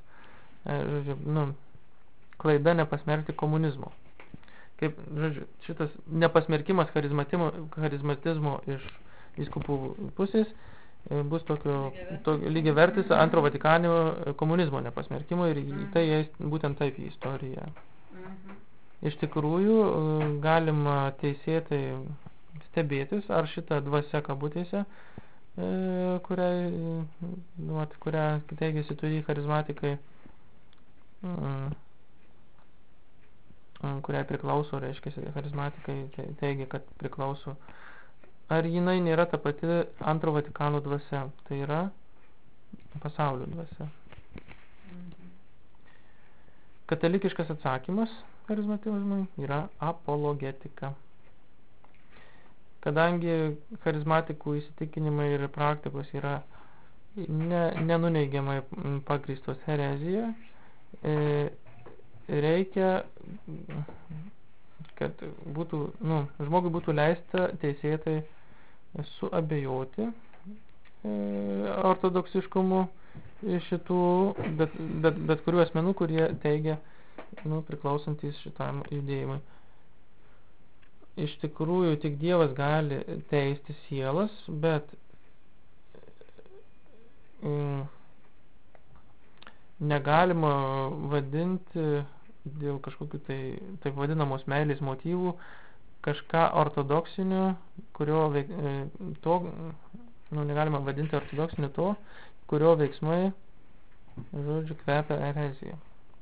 klaida nepasmerkti komunizmo. Kaip, žodžiu, šitas nepasmerkimas charizmatizmo iš vyskupų pusės bus tokio lygiavertis antro Vatikanio komunizmo nepasmerkimo ir tai eis būtent taip į istoriją. Iš tikrųjų, galima teisėtai stebėtis, ar šita dvasia kabutėse, kurią teigėsi turi charizmatikai, kuriai priklauso, reiškia, charizmatikai teigia, kad priklauso, ar jinai nėra ta pati antro Vatikano dvasia, tai yra pasaulio dvasia. Katalikiškas atsakymas charizmatizmui yra apologetika. Kadangi charizmatikų įsitikinimai ir praktikos yra nenuneigiamai pagrįstos herezija, reikia, kad būtų, žmogui būtų leista teisėtai suabejoti ortodoksiškumu šitų, bet kurių asmenų, kurie teigia, priklausantys šitam judėjimui. Iš tikrųjų, tik Dievas gali teisti sielas, bet negalima vadinti dėl kažkokių taip vadinamos meilės motyvų kažką ortodoksinio, kurio negalima vadinti ortodoksiniu to, kurio veiksmai, žodžiu, kvepia erezija.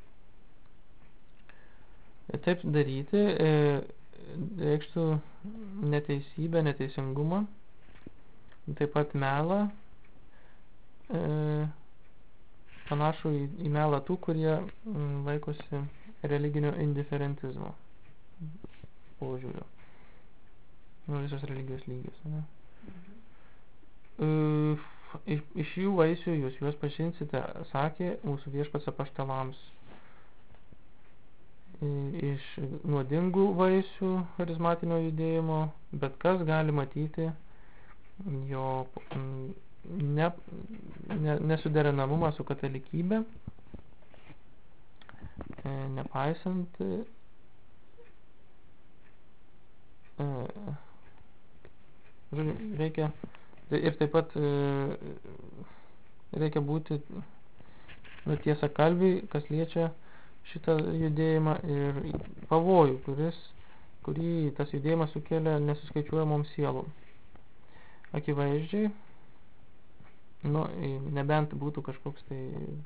Taip daryti reikštų neteisybę, neteisingumą, taip pat melą, panašų į melą tų, kurie laikosi religinio indiferentizmo požiūrio. Visos religijos lygios. Iš jų vaisių jūs juos pažinsite, sakė mūsų viešpats apaštalams. Iš nuodingų vaisių charizmatinio judėjimo, bet kas gali matyti jo nesuderinamumą su katalikybė, nepaisant reikia ir taip pat reikia būti tiesakalbiai, kas liečia šitą judėjimą ir pavojų, kurį tas judėjimas sukelia nesuskaičiuojamoms sielom. Akivaizdžiai, nebent būtų kažkoks tai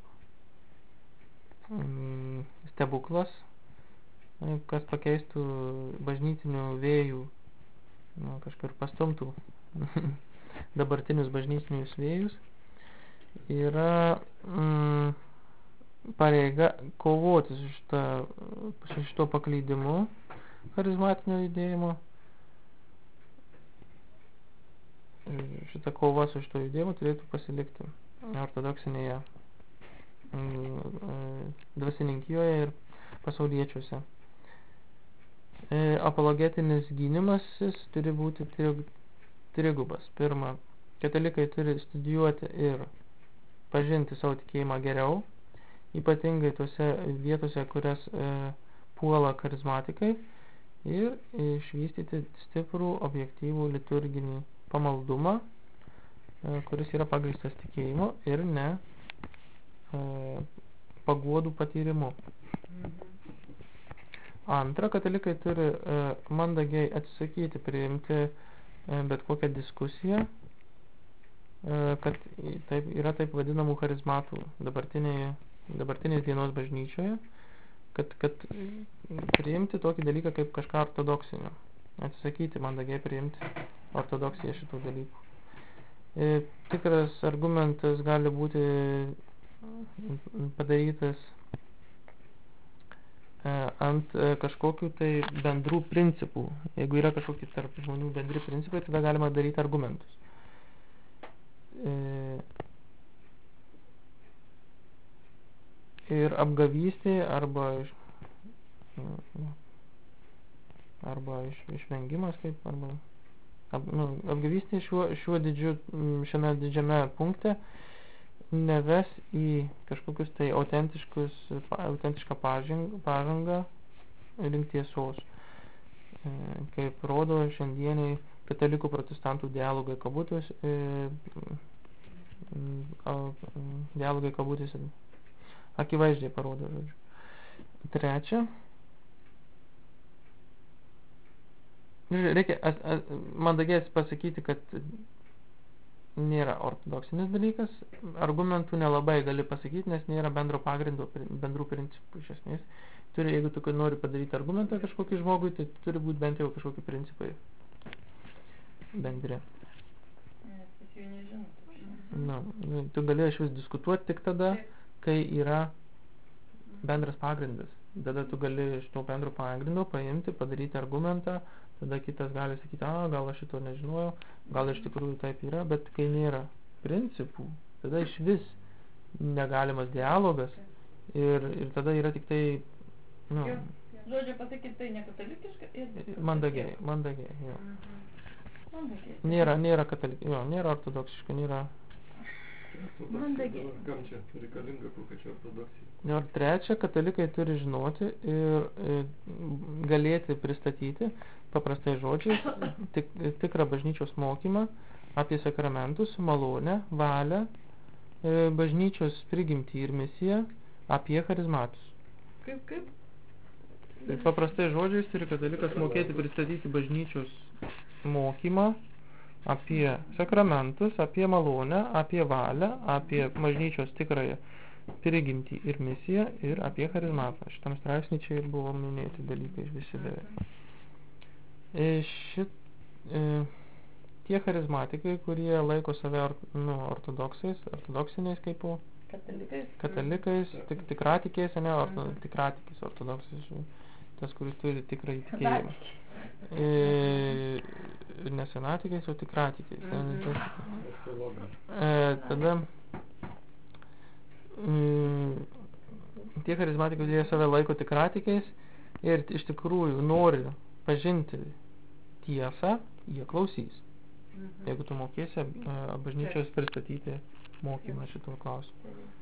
stebuklas, kas pakeistų bažnytinių vėjų, kažkur pastumtų dabartinius bažnytinius vėjus, yra pareiga kovoti su šito paklydimu charizmatinio judėjimo. Šita kova su šito judėjimu turėtų pasilikti ortodoksinėje dvasininkijoje ir pasauliečiuose. Apologetinis gynimasis turi būti trigubas. Pirma, katalikai turi studijuoti ir pažinti savo tikėjimą geriau, ypatingai tose vietose, kurias puola charizmatikai, ir išvystyti stiprų objektyvų liturginį pamaldumą, kuris yra pagrįstas tikėjimu ir ne paguodų patyrimu. Antra, katalikai turi mandagiai atsisakyti priimti bet kokią diskusiją, kad yra taip vadinamų charizmatų dabartinės dienos bažnyčioje, kad priimti tokį dalyką kaip kažką ortodoksinio. atsisakyti mandagiai priimti ortodoksiją šitų dalykų. Tikras argumentas gali būti padarytas ant kažkokių tai bendrų principų. Jeigu yra kažkokie tarp žmonių bendri principai, tada galima daryti argumentus. Ir apgavystė arba išvengimas, kaip arba apgavystė šiame didžiame punkte neves į kažkokius tai autentišką pažangą link tiesos, kaip rodo šiandieniai katalikų protestantų dialogai kabutėse akivaizdžiai parodo, žodžiu. Trečia, reikia mandagiai pasakyti, kad nėra ortodoksinis dalykas, argumentų nelabai gali pasakyti, nes nėra bendro pagrindo, bendrų principų iš esmės. Jeigu tu nori padaryti argumentą kažkokį žmogui, tai turi būti bent jau kažkokie principai bendri. Tu gali iš vis diskutuoti tik tada, kai yra bendras pagrindas. Tada tu gali iš to bendro pagrindo paimti, padaryti argumentą, tada kitas gali sakyti, gal aš šito nežinojau, gal iš tikrųjų taip yra, bet kai nėra principų, tada iš vis negalimas dialogas ir tada yra tik tai, žodžiu pasakyti, tai nekatalikiška ir mandagiai, jo. Nėra katalikiška, nėra ortodoksiška, nėra mandagiai. Kam čia reikalinga kokia čia ortodoksija? Ir trečia, katalikai turi žinoti ir galėti pristatyti paprastai žodžiais tikrą bažnyčios mokymą apie sakramentus, malonę, valią, bažnyčios prigimtį ir misiją, apie charizmatus. Kaip? Paprastai žodžiais turi katalikas mokėti pristatyti bažnyčios mokymą apie sakramentus, apie malonę, apie valią, apie bažnyčios tikrąją prigimtį ir misiją ir apie charizmatą. Šitam straipsnį čia ir buvo minėti dalykai visi beveik. Tie charizmatikai, kurie laiko save ortodoksiniais kaip katalikais, tikratikiais, tikratikis ortodoksais, tas, kuris turi tikrą įtikėjimą. Ne senatikais, o tikratikais. Tada tie charizmatikai, kurie save laiko tikratikais ir iš tikrųjų nori pažinti tiesą, jie klausys. Jeigu tu mokėsi bažnyčios pristatyti mokymą šituo klausimu.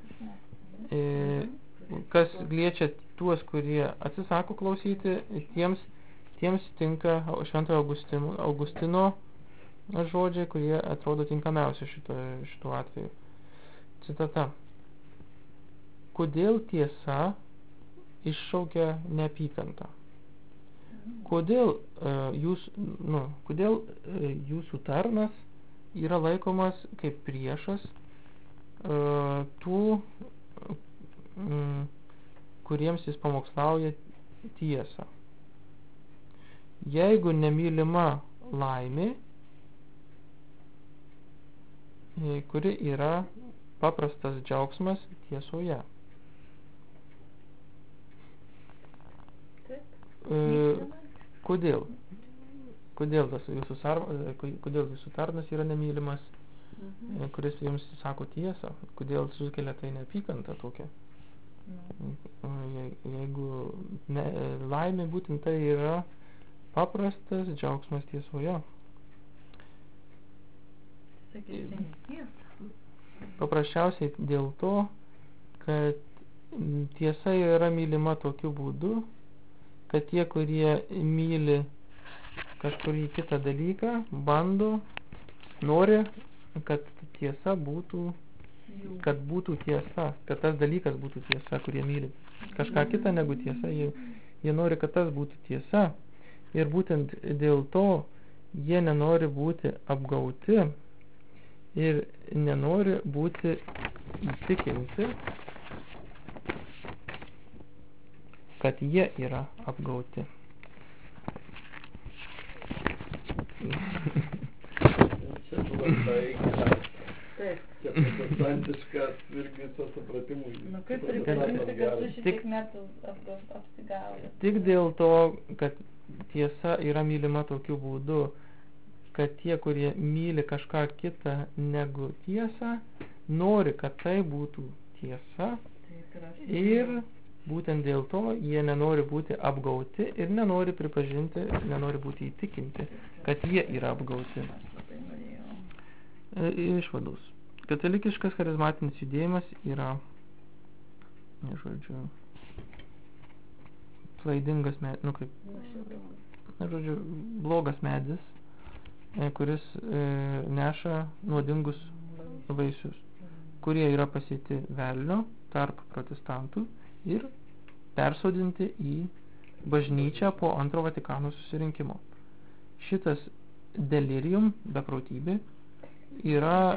Kas liečia tuos, kurie atsisako klausyti, tiems tinka Šventojo Augustino žodžiai, kurie atrodo tinkamiausia šituo atveju. Citata. Kodėl tiesa iššaukia neapykantą? Kodėl jūsų tarnas yra laikomas kaip priešas tų, kuriems jis pamokslauja tiesą? Jeigu nemylima laimė, kuri yra paprastas džiaugsmas tiesoje. Kodėl? Kodėl jūsų tarnas yra nemylimas, kuris jums sako tiesą? Kodėl sukelia tai neapykantą tokią? Jeigu laimė būtent tai yra paprastas džiaugsmas tiesoje. Paprasčiausiai dėl to, kad tiesa yra mylima tokiu būdu, kad tie, kurie myli kažkurį kitą dalyką, nori, kad tiesa būtų, kad būtų tiesa, kad tas dalykas būtų tiesa, kurie myli kažką kitą negu tiesa, jie nori, kad tas būtų tiesa. Ir būtent dėl to jie nenori būti apgauti ir nenori būti įtikinti, kad jie yra apgauti. taiką. Taip. Čia protestantiškas irgi su supratimu. Nu kaip pripažinti, kad tu šitiek metų apsigauji? Tik dėl to, kad tiesa yra mylima tokiu būdu, kad tie, kurie myli kažką kitą negu tiesą, nori, kad tai būtų tiesa. Taip, Ir būtent dėl to jie nenori būti apgauti ir nenori pripažinti, nenori būti įtikinti, kad jie yra apgauti. Išvados. Katalikiškas charizmatinis judėjimas yra, žodžiu, klaidingas medis, nu kaip, žodžiu, blogas medis, kuris neša nuodingus vaisius, kurie yra pasėti velnio tarp protestantų ir persodinti į bažnyčią po antro Vatikano susirinkimo. Šitas delirium, beprotybė, yra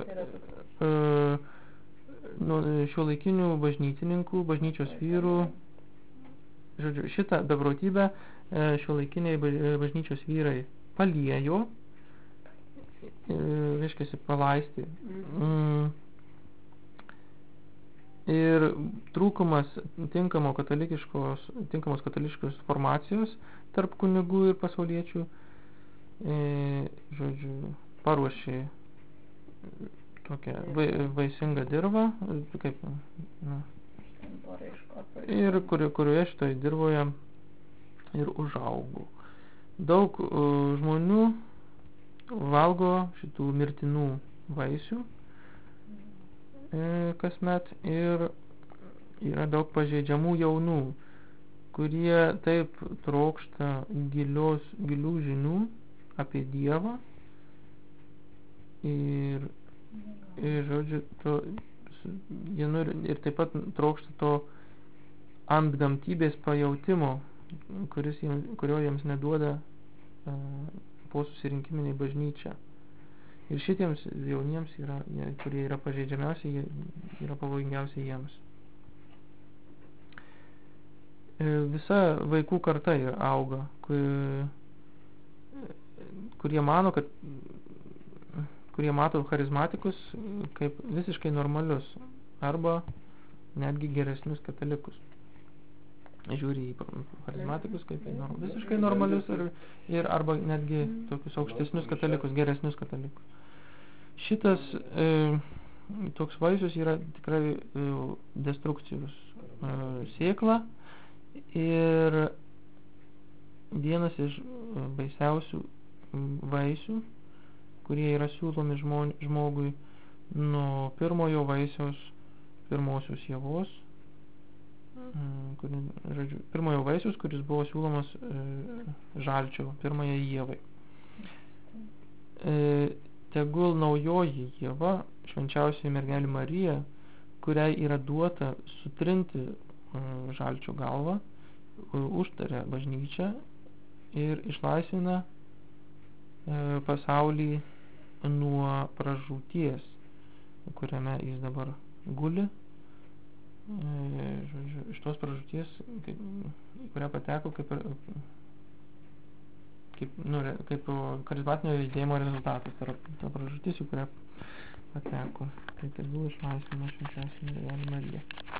šiuolaikinių bažnytininkų, bažnyčios vyrų, žodžiu, šitą beprotybę šiuolaikiniai bažnyčios vyrai paliejo, reiškiasi palaisti. Ir trūkumas tinkamos katalikiškos formacijos tarp kunigų ir pasauliečių, žodžiu, paruošė tokią vaisingą dirvą, kaip, ir kurioje šitoje dirvoje ir užaugo. Daug žmonių valgo šitų mirtinų vaisių kasmet ir yra daug pažeidžiamų jaunų, kurie taip trokšta gilių žinių apie Dievą ir žodžiu, jie nori ir taip pat trokšta to antgamtybės pajautimo, kurio jiems neduoda po susirinkiminiai bažnyčia. Ir šitiems jauniems, kurie yra pažeidžiamiausi, jie yra pavojingiausi jiems. Visa vaikų karta auga, kurie mano, kad kurie mato charizmatikus kaip visiškai normalius arba netgi geresnius katalikus. Žiūri į charizmatikus kaip visiškai normalius ir arba netgi tokius aukštesnius katalikus, geresnius katalikus. Šitas toks vaisius yra tikrai destrukcijos sėkla ir vienas iš baisiausių vaisių, kurie yra siūlomi žmogui nuo pirmojo vaisiaus, pirmosios javos, pirmojo vaisius, kuris buvo siūlomas žalčio pirmajai javai. Tegul naujoji Jeva, švenčiausioji mergelė Marija, kuriai yra duota sutrinti žalčio galvą, užtaria bažnyčią ir išlaisvina pasaulį nuo pražūties, kuriame jis dabar guli. Žodžiu, iš tos pražūties, kurią pateko kaip charizmatinio judėjimo rezultatas, tai yra ta pražūtis, į kurią pateko. Tai tegul išlaisvina švenčiausioji mergelė Marija.